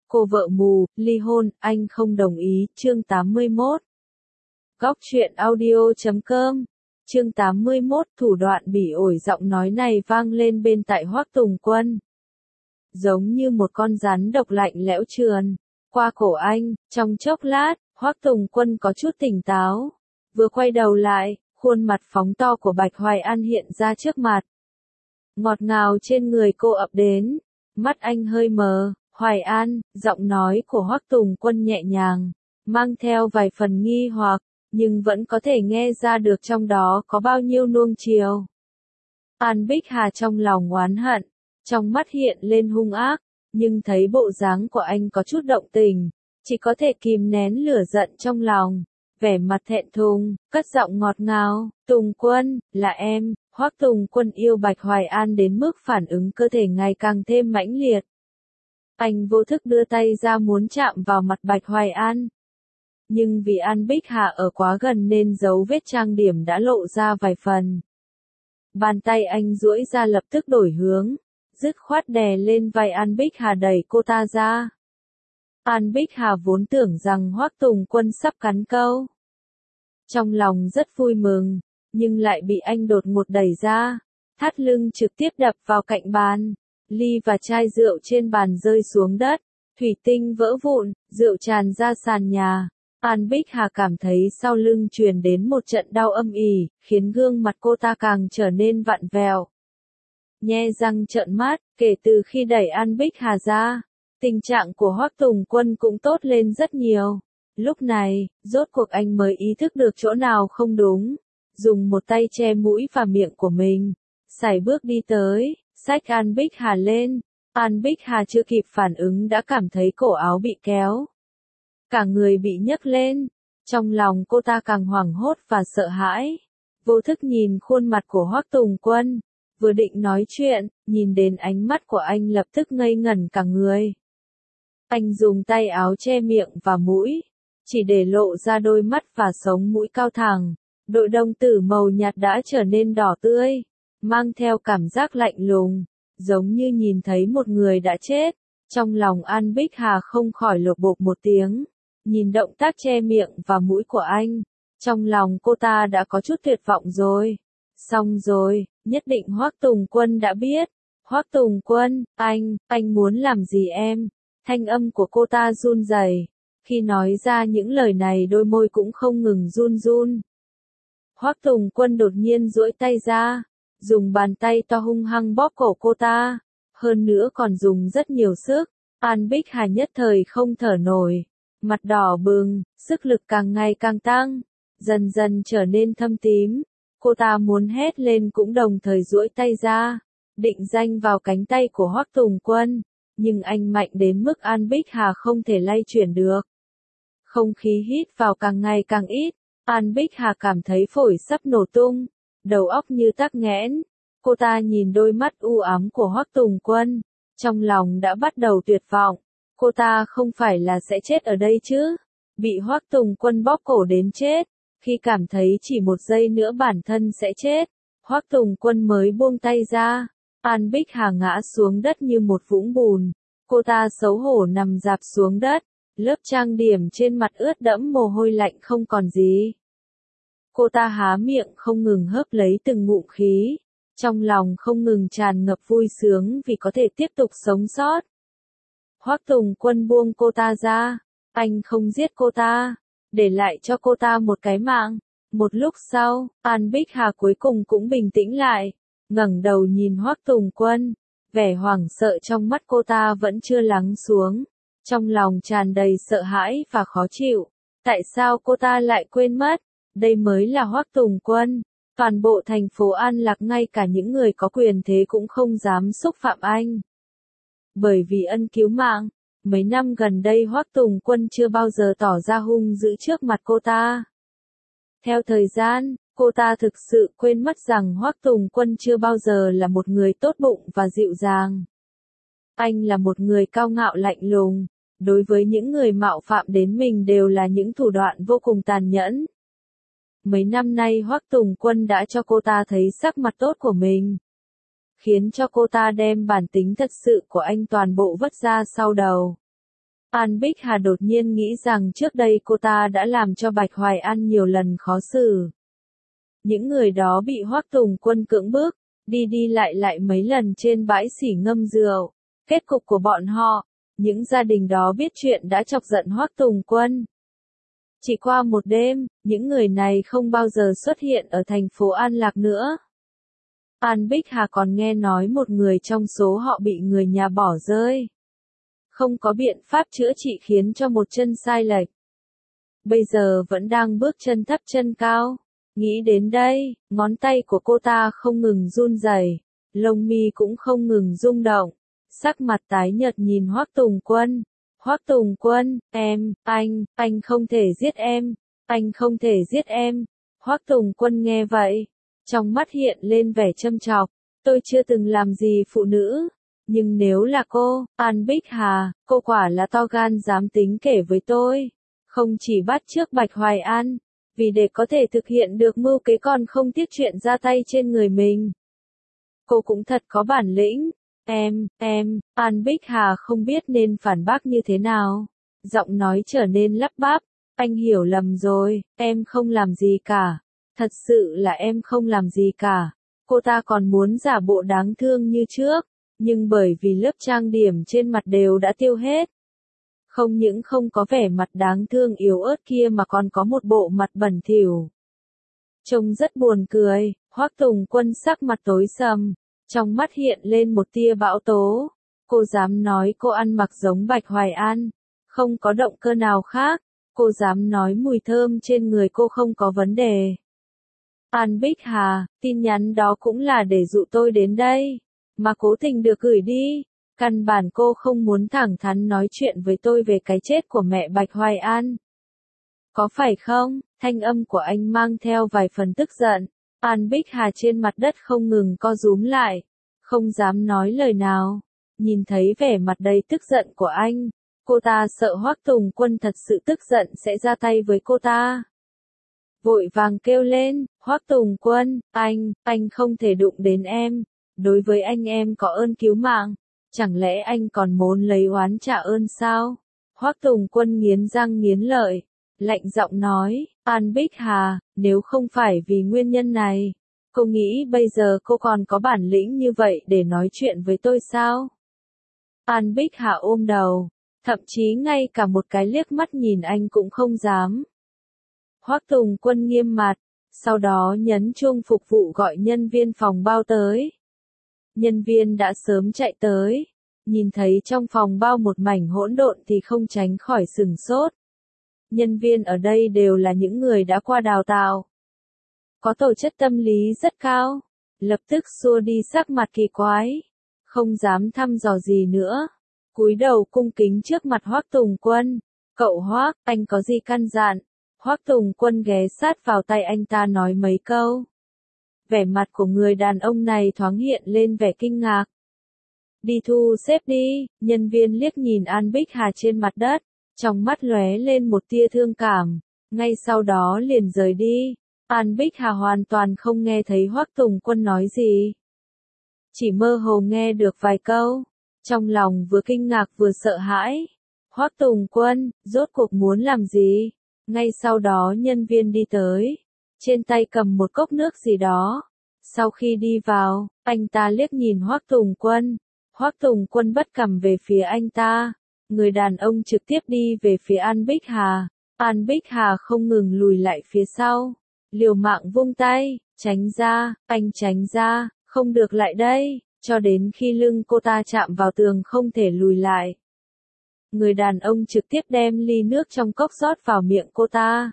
Cô vợ mù, ly hôn, anh không đồng ý, chương 81. Góc truyện audio.com. Chương 81, thủ đoạn bỉ ổi giọng nói này vang lên bên tai Hoắc Tùng Quân. Giống như một con rắn độc lạnh lẽo trườn qua cổ anh, trong chốc lát, Hoắc Tùng Quân có chút tỉnh táo. Vừa quay đầu lại, khuôn mặt phóng to của Bạch Hoài An hiện ra trước mặt. Ngọt ngào trên người cô ập đến, mắt anh hơi mờ. Hoài An, giọng nói của Hoắc Tùng Quân nhẹ nhàng, mang theo vài phần nghi hoặc, nhưng vẫn có thể nghe ra được trong đó có bao nhiêu nuông chiều. An Bích Hà trong lòng oán hận, trong mắt hiện lên hung ác, nhưng thấy bộ dáng của anh có chút động tình, chỉ có thể kìm nén lửa giận trong lòng, vẻ mặt thẹn thùng, cất giọng ngọt ngào, Tùng Quân, là em. Hoắc Tùng Quân yêu Bạch Hoài An đến mức phản ứng cơ thể ngày càng thêm mãnh liệt. Anh vô thức đưa tay ra muốn chạm vào mặt Bạch Hoài An. Nhưng vì An Bích Hà ở quá gần nên dấu vết trang điểm đã lộ ra vài phần. Bàn tay anh duỗi ra lập tức đổi hướng, dứt khoát đè lên vai An Bích Hà đẩy cô ta ra. An Bích Hà vốn tưởng rằng Hoắc Tùng Quân sắp cắn câu. Trong lòng rất vui mừng, nhưng lại bị anh đột ngột đẩy ra, thắt lưng trực tiếp đập vào cạnh bàn. Ly và chai rượu trên bàn rơi xuống đất, thủy tinh vỡ vụn, rượu tràn ra sàn nhà. An Bích Hà cảm thấy sau lưng truyền đến một trận đau âm ỉ, khiến gương mặt cô ta càng trở nên vặn vẹo. Nhe răng trợn mắt, kể từ khi đẩy An Bích Hà ra, tình trạng của Hoắc Tùng Quân cũng tốt lên rất nhiều. Lúc này, rốt cuộc anh mới ý thức được chỗ nào không đúng, dùng một tay che mũi và miệng của mình, sải bước đi tới. Xách An Bích Hà lên, An Bích Hà chưa kịp phản ứng đã cảm thấy cổ áo bị kéo. Cả người bị nhấc lên, trong lòng cô ta càng hoảng hốt và sợ hãi. Vô thức nhìn khuôn mặt của Hoắc Tùng Quân, vừa định nói chuyện, nhìn đến ánh mắt của anh lập tức ngây ngẩn cả người. Anh dùng tay áo che miệng và mũi, chỉ để lộ ra đôi mắt và sống mũi cao thẳng, đội đồng tử màu nhạt đã trở nên đỏ tươi. Mang theo cảm giác lạnh lùng, giống như nhìn thấy một người đã chết. Trong lòng An Bích Hà không khỏi lột bột một tiếng, nhìn động tác che miệng và mũi của anh, trong lòng cô ta đã có chút tuyệt vọng rồi. Xong rồi, nhất định Hoắc Tùng Quân đã biết. Hoắc Tùng Quân, anh muốn làm gì em? Thanh âm của cô ta run rẩy, khi nói ra những lời này đôi môi cũng không ngừng run run. Hoắc Tùng Quân đột nhiên duỗi tay ra, dùng bàn tay to hung hăng bóp cổ cô ta, hơn nữa còn dùng rất nhiều sức. An Bích Hà nhất thời không thở nổi, mặt đỏ bừng, sức lực càng ngày càng tăng, dần dần trở nên thâm tím. Cô ta muốn hét lên cũng đồng thời duỗi tay ra, định danh vào cánh tay của Hoắc Tùng Quân, nhưng anh mạnh đến mức An Bích Hà không thể lay chuyển được. Không khí hít vào càng ngày càng ít, An Bích Hà cảm thấy phổi sắp nổ tung. Đầu óc như tắc nghẽn, cô ta nhìn đôi mắt u ám của Hoắc Tùng Quân, trong lòng đã bắt đầu tuyệt vọng. Cô ta không phải là sẽ chết ở đây chứ? Bị Hoắc Tùng Quân bóp cổ đến chết, khi cảm thấy chỉ một giây nữa bản thân sẽ chết, Hoắc Tùng Quân mới buông tay ra. An Bích Hà ngã xuống đất như một vũng bùn, cô ta xấu hổ nằm rạp xuống đất, lớp trang điểm trên mặt ướt đẫm mồ hôi lạnh không còn gì. Cô ta há miệng không ngừng hớp lấy từng ngụm khí, trong lòng không ngừng tràn ngập vui sướng vì có thể tiếp tục sống sót. Hoắc Tùng Quân buông cô ta ra, anh không giết cô ta, để lại cho cô ta một cái mạng. Một lúc sau, An Bích Hà cuối cùng cũng bình tĩnh lại, ngẩng đầu nhìn Hoắc Tùng Quân, vẻ hoảng sợ trong mắt cô ta vẫn chưa lắng xuống, trong lòng tràn đầy sợ hãi và khó chịu. Tại sao cô ta lại quên mất? Đây mới là Hoắc Tùng Quân, toàn bộ thành phố An Lạc ngay cả những người có quyền thế cũng không dám xúc phạm anh. Bởi vì ân cứu mạng, mấy năm gần đây Hoắc Tùng Quân chưa bao giờ tỏ ra hung dữ trước mặt cô ta. Theo thời gian, cô ta thực sự quên mất rằng Hoắc Tùng Quân chưa bao giờ là một người tốt bụng và dịu dàng. Anh là một người cao ngạo lạnh lùng, đối với những người mạo phạm đến mình đều là những thủ đoạn vô cùng tàn nhẫn. Mấy năm nay Hoắc Tùng Quân đã cho cô ta thấy sắc mặt tốt của mình, khiến cho cô ta đem bản tính thật sự của anh toàn bộ vứt ra sau đầu. An Bích Hà đột nhiên nghĩ rằng trước đây cô ta đã làm cho Bạch Hoài An nhiều lần khó xử. Những người đó bị Hoắc Tùng Quân cưỡng bức, đi đi lại lại mấy lần trên bãi xỉ ngâm rượu. Kết cục của bọn họ, những gia đình đó biết chuyện đã chọc giận Hoắc Tùng Quân. Chỉ qua một đêm, những người này không bao giờ xuất hiện ở thành phố An Lạc nữa. An Bích Hà còn nghe nói một người trong số họ bị người nhà bỏ rơi. Không có biện pháp chữa trị khiến cho một chân sai lệch. Bây giờ vẫn đang bước chân thấp chân cao. Nghĩ đến đây, ngón tay của cô ta không ngừng run rẩy, lông mi cũng không ngừng rung động. Sắc mặt tái nhợt nhìn Hoắc Tùng Quân. Hoắc Tùng Quân, anh không thể giết em, anh không thể giết em. Hoắc Tùng Quân nghe vậy, trong mắt hiện lên vẻ châm chọc. Tôi chưa từng làm gì phụ nữ, nhưng nếu là cô, An Bích Hà, cô quả là to gan dám tính kể với tôi. Không chỉ bắt chước Bạch Hoài An, vì để có thể thực hiện được mưu kế còn không tiếc chuyện ra tay trên người mình. Cô cũng thật có bản lĩnh. An Bích Hà không biết nên phản bác như thế nào. Giọng nói trở nên lắp bắp. Anh hiểu lầm rồi, em không làm gì cả. Thật sự là em không làm gì cả. Cô ta còn muốn giả bộ đáng thương như trước, nhưng bởi vì lớp trang điểm trên mặt đều đã tiêu hết. Không những không có vẻ mặt đáng thương yếu ớt kia mà còn có một bộ mặt bẩn thỉu. Trông rất buồn cười, Hoắc Tùng Quân sắc mặt tối sầm, trong mắt hiện lên một tia bão tố. Cô dám nói cô ăn mặc giống Bạch Hoài An, không có động cơ nào khác. Cô dám nói mùi thơm trên người cô không có vấn đề. An Bích Hà, tin nhắn đó cũng là để dụ tôi đến đây, mà cố tình được gửi đi. Căn bản cô không muốn thẳng thắn nói chuyện với tôi về cái chết của mẹ Bạch Hoài An. Có phải không? Thanh âm của anh mang theo vài phần tức giận. An Bích Hà trên mặt đất không ngừng co rúm lại, không dám nói lời nào. Nhìn thấy vẻ mặt đầy tức giận của anh, cô ta sợ Hoắc Tùng Quân thật sự tức giận sẽ ra tay với cô ta. Vội vàng kêu lên, Hoắc Tùng Quân, anh không thể đụng đến em. Đối với anh em có ơn cứu mạng. Chẳng lẽ anh còn muốn lấy oán trả ơn sao? Hoắc Tùng Quân nghiến răng nghiến lợi, lạnh giọng nói, An Bích Hà, nếu không phải vì nguyên nhân này, cô nghĩ bây giờ cô còn có bản lĩnh như vậy để nói chuyện với tôi sao? An Bích Hà ôm đầu, thậm chí ngay cả một cái liếc mắt nhìn anh cũng không dám. Hoắc Tùng Quân nghiêm mặt, sau đó nhấn chuông phục vụ gọi nhân viên phòng bao tới. Nhân viên đã sớm chạy tới, nhìn thấy trong phòng bao một mảnh hỗn độn thì không tránh khỏi sửng sốt. Nhân viên ở đây đều là những người đã qua đào tạo, có tố chất tâm lý rất cao, lập tức xua đi sắc mặt kỳ quái, không dám thăm dò gì nữa, cúi đầu cung kính trước mặt Hoắc Tùng Quân. Cậu Hoắc, anh có gì căn dặn? Hoắc Tùng Quân ghé sát vào tay anh ta nói mấy câu. Vẻ mặt của người đàn ông này thoáng hiện lên vẻ kinh ngạc. Đi thu xếp đi, nhân viên liếc nhìn An Bích Hà trên mặt đất, trong mắt lóe lên một tia thương cảm, ngay sau đó liền rời đi. An Bích Hà hoàn toàn không nghe thấy Hoắc Tùng Quân nói gì. Chỉ mơ hồ nghe được vài câu, trong lòng vừa kinh ngạc vừa sợ hãi. Hoắc Tùng Quân, rốt cuộc muốn làm gì? Ngay sau đó nhân viên đi tới, trên tay cầm một cốc nước gì đó. Sau khi đi vào, anh ta liếc nhìn Hoắc Tùng Quân. Hoắc Tùng Quân bất cằm về phía anh ta. Người đàn ông trực tiếp đi về phía An Bích Hà. An Bích Hà không ngừng lùi lại phía sau. Liều mạng vung tay, tránh ra, anh tránh ra, không được lại đây, cho đến khi lưng cô ta chạm vào tường không thể lùi lại. Người đàn ông trực tiếp đem ly nước trong cốc rót vào miệng cô ta.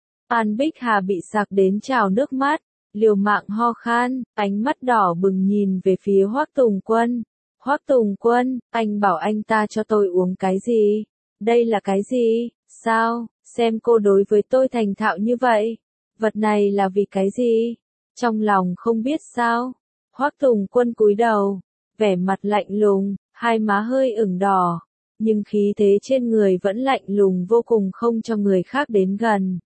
An Bích Hà bị sặc đến trào nước mắt, liều mạng ho khan, ánh mắt đỏ bừng nhìn về phía Hoắc Tùng Quân. Hoắc Tùng Quân, anh bảo anh ta cho tôi uống cái gì? Đây là cái gì? Sao? Xem cô đối với tôi thành thạo như vậy. Vật này là vì cái gì? Trong lòng không biết sao? Hoắc Tùng Quân cúi đầu, vẻ mặt lạnh lùng, hai má hơi ửng đỏ, nhưng khí thế trên người vẫn lạnh lùng vô cùng không cho người khác đến gần.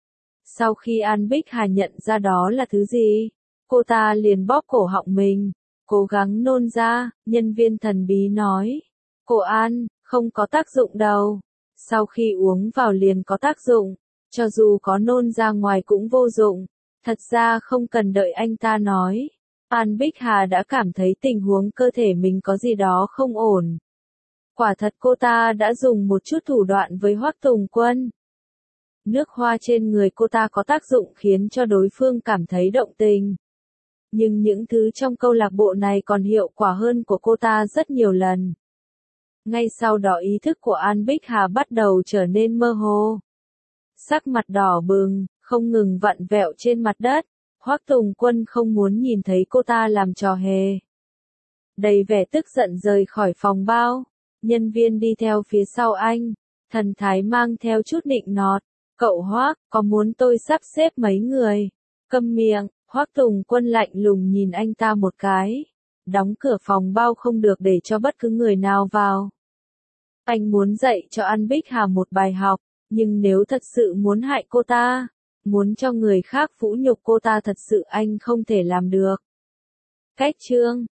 Sau khi An Bích Hà nhận ra đó là thứ gì, cô ta liền bóp cổ họng mình, cố gắng nôn ra. Nhân viên thần bí nói, cô An, Không có tác dụng đâu. Sau khi uống vào liền có tác dụng. Cho dù có nôn ra ngoài cũng vô dụng. Thật ra không cần đợi anh ta nói. An Bích Hà đã cảm thấy tình huống cơ thể mình có gì đó không ổn. Quả thật cô ta đã dùng một chút thủ đoạn với Hoắc Tùng Quân. Nước hoa trên người cô ta có tác dụng khiến cho đối phương cảm thấy động tình. Nhưng những thứ trong câu lạc bộ này còn hiệu quả hơn của cô ta rất nhiều lần. Ngay sau đó ý thức của An Bích Hà bắt đầu trở nên mơ hồ. Sắc mặt đỏ bừng, không ngừng vặn vẹo trên mặt đất. Hoắc Tùng Quân không muốn nhìn thấy cô ta làm trò hề. Đầy vẻ tức giận rời khỏi phòng bao. Nhân viên đi theo phía sau anh. Thần thái mang theo chút nịnh nọt. Cậu Hoắc, có muốn tôi sắp xếp mấy người? Câm miệng, Hoắc Tùng Quân lạnh lùng nhìn anh ta một cái. Đóng cửa phòng bao không được để cho bất cứ người nào vào. Anh muốn dạy cho An Bích Hà một bài học, nhưng nếu thật sự muốn hại cô ta, muốn cho người khác vũ nhục cô ta thật sự anh không thể làm được. Cách chương